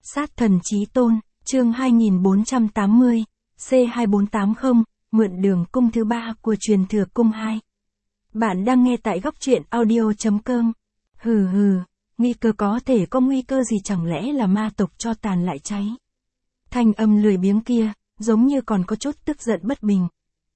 Sát thần chí tôn, chương 2480, C2480, mượn đường cung thứ 3 của truyền thừa cung 2. Bạn đang nghe tại góc truyện audio.com. Hừ, nguy cơ có thể có nguy cơ gì, chẳng lẽ là ma tộc cho tàn lại cháy? Thanh âm lười biếng kia, giống như còn có chút tức giận bất bình.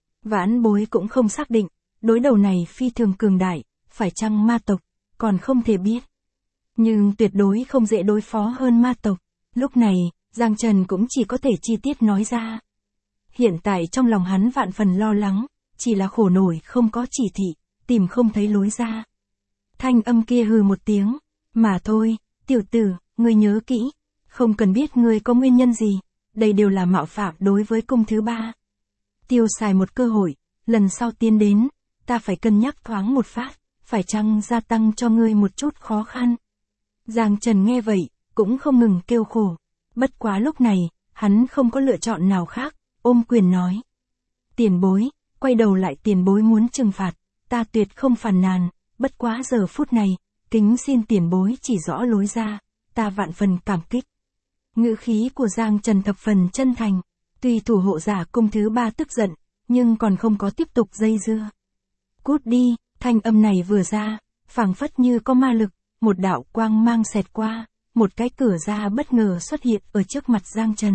Vãn Bối cũng không xác định, đối đầu này phi thường cường đại, phải chăng ma tộc, còn không thể biết. Nhưng tuyệt đối không dễ đối phó hơn ma tộc. Lúc này, Giang Trần cũng chỉ có thể chi tiết nói ra. Hiện tại trong lòng hắn vạn phần lo lắng, chỉ là khổ nổi không có chỉ thị, tìm không thấy lối ra. Thanh âm kia hừ một tiếng, mà thôi, tiểu tử, ngươi nhớ kỹ, không cần biết ngươi có nguyên nhân gì, đây đều là mạo phạm đối với cung thứ 3. Tiêu xài một cơ hội, lần sau tiến đến, ta phải cân nhắc thoáng một phát, phải chăng gia tăng cho ngươi một chút khó khăn. Giang Trần nghe vậy, cũng không ngừng kêu khổ. Bất quá lúc này, hắn không có lựa chọn nào khác, ôm quyền nói. Tiền bối, quay đầu lại tiền bối muốn trừng phạt, ta tuyệt không phàn nàn, bất quá giờ phút này, kính xin tiền bối chỉ rõ lối ra, ta vạn phần cảm kích. Ngữ khí của Giang Trần thập phần chân thành, tuy thủ hộ giả cung thứ 3 tức giận, nhưng còn không có tiếp tục dây dưa. Cút đi, thanh âm này vừa ra, phảng phất như có ma lực, một đạo quang mang xẹt qua, một cái cửa ra bất ngờ xuất hiện ở trước mặt Giang Trần.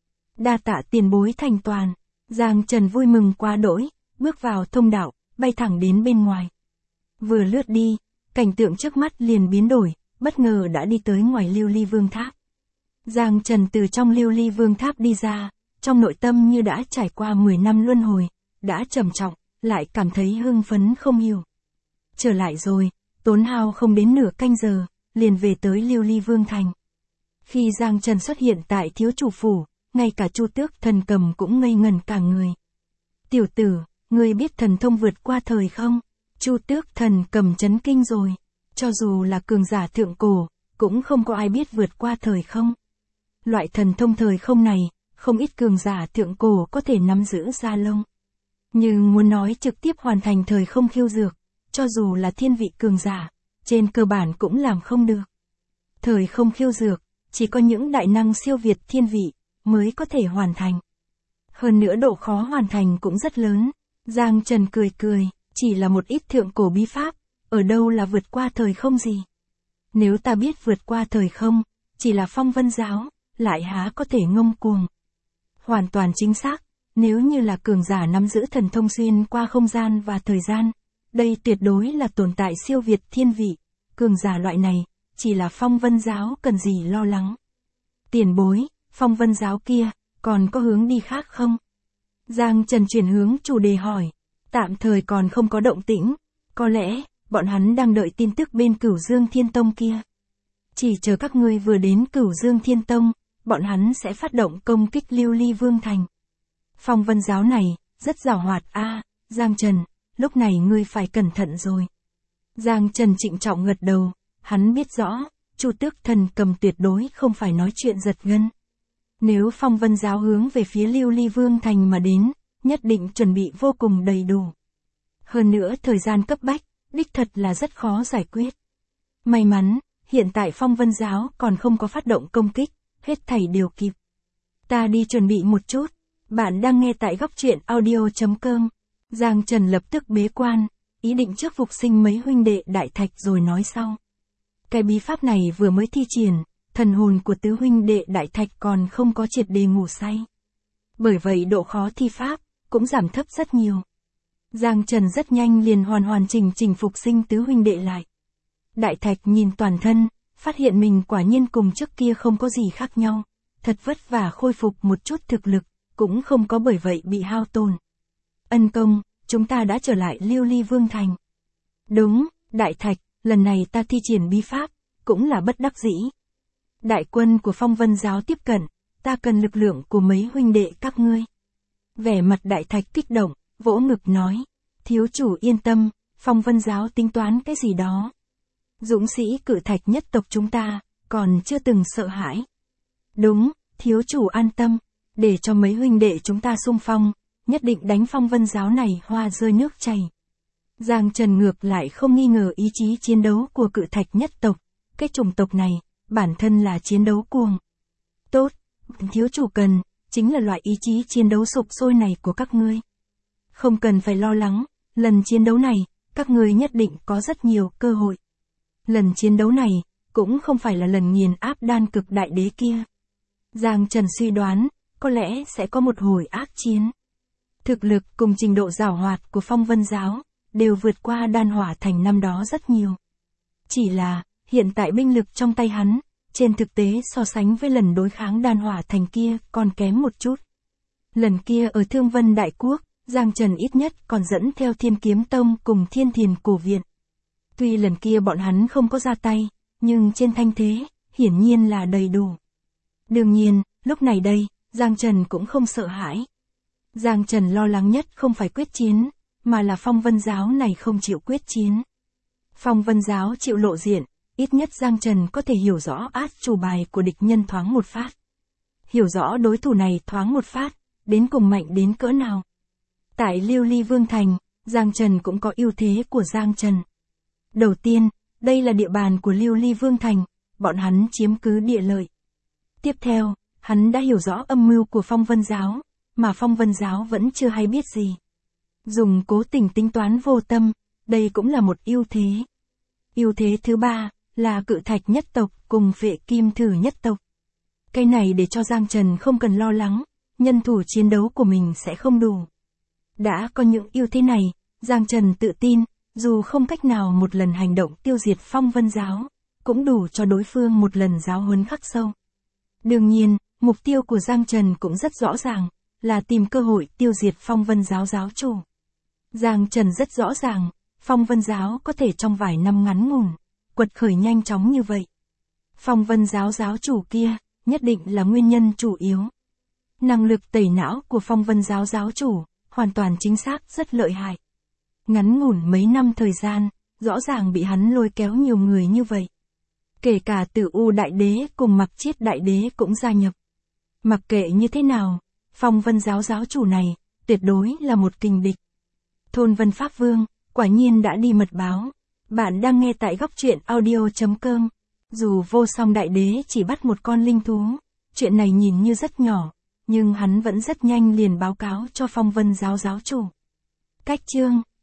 Đa tạ tiền bối thành toàn, Giang Trần vui mừng quá đỗi, bước vào thông đạo, bay thẳng đến bên ngoài. Vừa lướt đi, cảnh tượng trước mắt liền biến đổi, bất ngờ đã đi tới ngoài Lưu Ly Vương Tháp. Giang Trần từ trong Lưu Ly Vương Tháp đi ra, trong nội tâm như đã trải qua 10 năm luân hồi, đã trầm trọng, lại cảm thấy hưng phấn không hiểu. Trở lại rồi, tốn hao không đến nửa canh giờ, liền về tới Lưu Ly Vương Thành. Khi Giang Trần xuất hiện tại thiếu chủ phủ, ngay cả Chu Tước Thần Cầm cũng ngây ngẩn cả người. Tiểu tử, ngươi biết thần thông vượt qua thời không? Chu Tước Thần Cầm chấn kinh rồi. Cho dù là cường giả thượng cổ, cũng không có ai biết vượt qua thời không. Loại thần thông thời không này, không ít cường giả thượng cổ có thể nắm giữ ra lông. Nhưng muốn nói trực tiếp hoàn thành thời không khiêu dược, cho dù là thiên vị cường giả, trên cơ bản cũng làm không được. Thời không khiêu dược, chỉ có những đại năng siêu việt thiên vị, mới có thể hoàn thành. Hơn nữa độ khó hoàn thành cũng rất lớn. Giang Trần cười, chỉ là một ít thượng cổ bí pháp, ở đâu là vượt qua thời không gì. Nếu ta biết vượt qua thời không, chỉ là Phong Vân giáo, lại há có thể ngông cuồng. Hoàn toàn chính xác, nếu như là cường giả nắm giữ thần thông xuyên qua không gian và thời gian, đây tuyệt đối là tồn tại siêu việt thiên vị, cường giả loại này, chỉ là Phong Vân giáo cần gì lo lắng. Tiền bối, Phong Vân giáo kia, còn có hướng đi khác không? Giang Trần chuyển hướng chủ đề hỏi, tạm thời còn không có động tĩnh, có lẽ, bọn hắn đang đợi tin tức bên Cửu Dương Thiên Tông kia. Chỉ chờ các ngươi vừa đến Cửu Dương Thiên Tông, bọn hắn sẽ phát động công kích Lưu Ly Vương Thành. Phong Vân giáo này, rất giàu hoạt Giang Trần, lúc này ngươi phải cẩn thận rồi. Giang Trần trịnh trọng gật đầu, hắn biết rõ, Chu Tước Thần Cầm tuyệt đối không phải nói chuyện giật gân. Nếu Phong Vân giáo hướng về phía Lưu Ly Vương Thành mà đến, nhất định chuẩn bị vô cùng đầy đủ. Hơn nữa thời gian cấp bách, đích thật là rất khó giải quyết. May mắn, hiện tại Phong Vân giáo còn không có phát động công kích, hết thảy đều kịp. Ta đi chuẩn bị một chút, bạn đang nghe tại góc truyện audio.com. Giang Trần lập tức bế quan, ý định trước phục sinh mấy huynh đệ Đại Thạch rồi nói sau. Cái bí pháp này vừa mới thi triển, thần hồn của tứ huynh đệ Đại Thạch còn không có triệt để ngủ say. Bởi vậy độ khó thi pháp, cũng giảm thấp rất nhiều. Giang Trần rất nhanh liền hoàn chỉnh phục sinh tứ huynh đệ lại. Đại Thạch nhìn toàn thân, phát hiện mình quả nhiên cùng trước kia không có gì khác nhau, thật vất vả khôi phục một chút thực lực, cũng không có bởi vậy bị hao tổn. Ân công, chúng ta đã trở lại Lưu Ly Vương Thành. Đúng, Đại Thạch, lần này ta thi triển bí pháp, cũng là bất đắc dĩ. Đại quân của Phong Vân giáo tiếp cận, ta cần lực lượng của mấy huynh đệ các ngươi. Vẻ mặt Đại Thạch kích động, vỗ ngực nói, thiếu chủ yên tâm, Phong Vân giáo tính toán cái gì đó. Dũng sĩ Cự Thạch nhất tộc chúng ta, còn chưa từng sợ hãi. Đúng, thiếu chủ an tâm, để cho mấy huynh đệ chúng ta xung phong, nhất định đánh Phong Vân giáo này hoa rơi nước chảy. Giang Trần ngược lại không nghi ngờ ý chí chiến đấu của Cự Thạch nhất tộc, cái chủng tộc này, bản thân là chiến đấu cuồng. Tốt, thiếu chủ cần, chính là loại ý chí chiến đấu sục sôi này của các ngươi. Không cần phải lo lắng, lần chiến đấu này, các ngươi nhất định có rất nhiều cơ hội. Lần chiến đấu này, cũng không phải là lần nghiền áp đan cực đại đế kia. Giang Trần suy đoán, có lẽ sẽ có một hồi ác chiến. Thực lực cùng trình độ giảo hoạt của Phong Vân Giáo, đều vượt qua Đan Hỏa Thành năm đó rất nhiều. Chỉ là, hiện tại binh lực trong tay hắn, trên thực tế so sánh với lần đối kháng Đan Hỏa Thành kia còn kém một chút. Lần kia ở Thương Vân Đại Quốc, Giang Trần ít nhất còn dẫn theo Thiên Kiếm Tông cùng Thiên Thiền Cổ Viện. Tuy lần kia bọn hắn không có ra tay, nhưng trên thanh thế, hiển nhiên là đầy đủ. Đương nhiên, lúc này đây, Giang Trần cũng không sợ hãi. Giang Trần lo lắng nhất không phải quyết chiến, mà là Phong Vân Giáo này không chịu quyết chiến. Phong Vân Giáo chịu lộ diện, ít nhất Giang Trần có thể hiểu rõ át chủ bài của địch nhân thoáng một phát. Hiểu rõ đối thủ này thoáng một phát, đến cùng mạnh đến cỡ nào. Tại Lưu Ly Vương Thành, Giang Trần cũng có ưu thế của Giang Trần. Đầu tiên, đây là địa bàn của Lưu Ly Vương Thành, bọn hắn chiếm cứ địa lợi. Tiếp theo, hắn đã hiểu rõ âm mưu của Phong Vân Giáo, mà Phong Vân Giáo vẫn chưa hay biết gì. Dùng cố tình tính toán vô tâm, đây cũng là một ưu thế. Ưu thế thứ ba, là Cự Thạch nhất tộc cùng Vệ Kim Thử nhất tộc. Cái này để cho Giang Trần không cần lo lắng, nhân thủ chiến đấu của mình sẽ không đủ. Đã có những ưu thế này, Giang Trần tự tin, dù không cách nào một lần hành động tiêu diệt Phong Vân Giáo, cũng đủ cho đối phương một lần giáo huấn khắc sâu. Đương nhiên, mục tiêu của Giang Trần cũng rất rõ ràng, là tìm cơ hội tiêu diệt Phong Vân Giáo giáo chủ. Giang Trần rất rõ ràng, Phong Vân Giáo có thể trong vài năm ngắn ngủn, quật khởi nhanh chóng như vậy. Phong Vân Giáo giáo chủ kia, nhất định là nguyên nhân chủ yếu. Năng lực tẩy não của Phong Vân Giáo giáo chủ, hoàn toàn chính xác rất lợi hại. Ngắn ngủn mấy năm thời gian, rõ ràng bị hắn lôi kéo nhiều người như vậy. Kể cả Tử U Đại Đế cùng Mặc Chiết Đại Đế cũng gia nhập. Mặc kệ như thế nào, Phong Vân Giáo giáo chủ này, tuyệt đối là một kình địch. Thôn Vân Pháp Vương, quả nhiên đã đi mật báo. Bạn đang nghe tại góc truyện audio.com. Dù Vô Song Đại Đế chỉ bắt một con linh thú, chuyện này nhìn như rất nhỏ, nhưng hắn vẫn rất nhanh liền báo cáo cho Phong Vân Giáo giáo chủ. Cách chương